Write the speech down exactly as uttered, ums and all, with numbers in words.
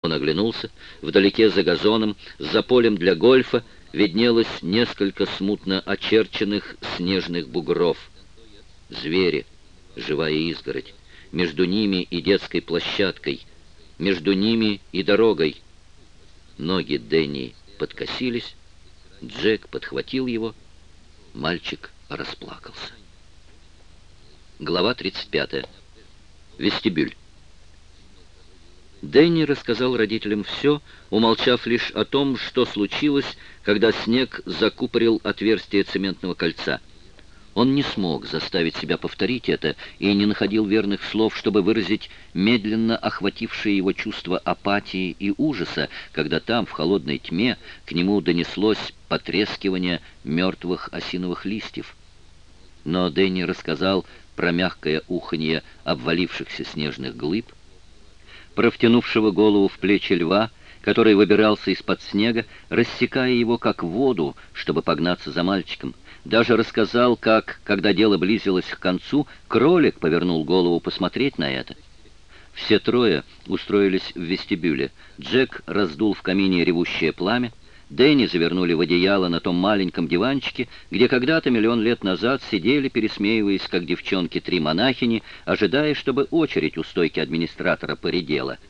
Он оглянулся. Вдалеке за газоном, за полем для гольфа, виднелось несколько смутно очерченных снежных бугров. Звери, живая изгородь, между ними и детской площадкой, между ними и дорогой. Ноги Дэнни подкосились, Джек подхватил его, мальчик расплакался. Глава тридцать пятая. Вестибюль. Дэнни рассказал родителям все, умолчав лишь о том, что случилось, когда снег закупорил отверстие цементного кольца. Он не смог заставить себя повторить это и не находил верных слов, чтобы выразить медленно охватившее его чувство апатии и ужаса, когда там, в холодной тьме, к нему донеслось потрескивание мертвых осиновых листьев. Но Дэнни рассказал про мягкое уханье обвалившихся снежных глыб, про втянувшего голову в плечи льва, который выбирался из-под снега, рассекая его как воду, чтобы погнаться за мальчиком. Даже рассказал, как, когда дело близилось к концу, кролик повернул голову посмотреть на это. Все трое устроились в вестибюле. Джек раздул в камине ревущее пламя. Дэнни завернули в одеяло на том маленьком диванчике, где когда-то миллион лет назад сидели, пересмеиваясь, как девчонки, три монахини, ожидая, чтобы очередь у стойки администратора поредела.